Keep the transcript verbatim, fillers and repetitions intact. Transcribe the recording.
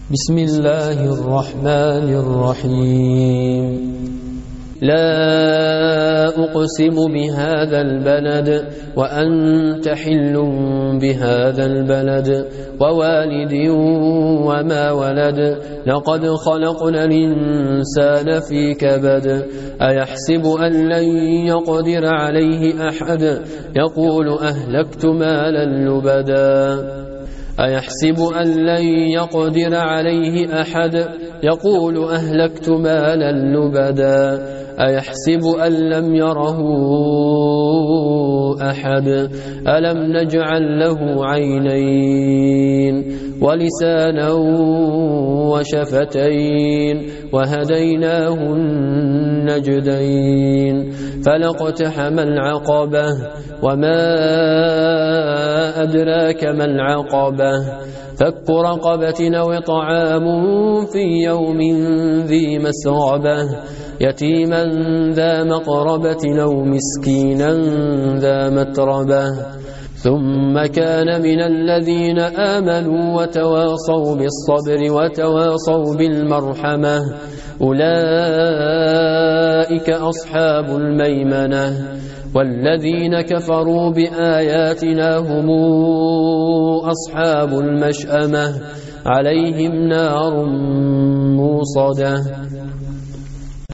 بسم الله الرحمن الرحيم لا أقسم بهذا البلد وأنت حل بهذا البلد ووالد وما ولد لقد خلقنا الإنسان في كبد أيحسب أن لن يقدر عليه أحد يقول أهلكت مالا لبدا أيحسب أن لن يقدر عليه أحد يقول أهلكت مالا لبدا أيحسب أن لم يره أحد ألم نجعل له عينين ولسانا وشفتين وهديناه النجدين فلاقتحم العقبة وما أدراك ما العقبة فك رقبة أو طعام في يوم ذي مسغبة يتيما ذا مقربة أو مسكينا ذا متربة ثم كان من الذين آمنوا وتواصوا بالصبر وتواصوا بالمرحمة أولئك أصحاب الميمنة والذين كفروا بآياتنا هم أصحاب المشأمة عليهم نار موصدة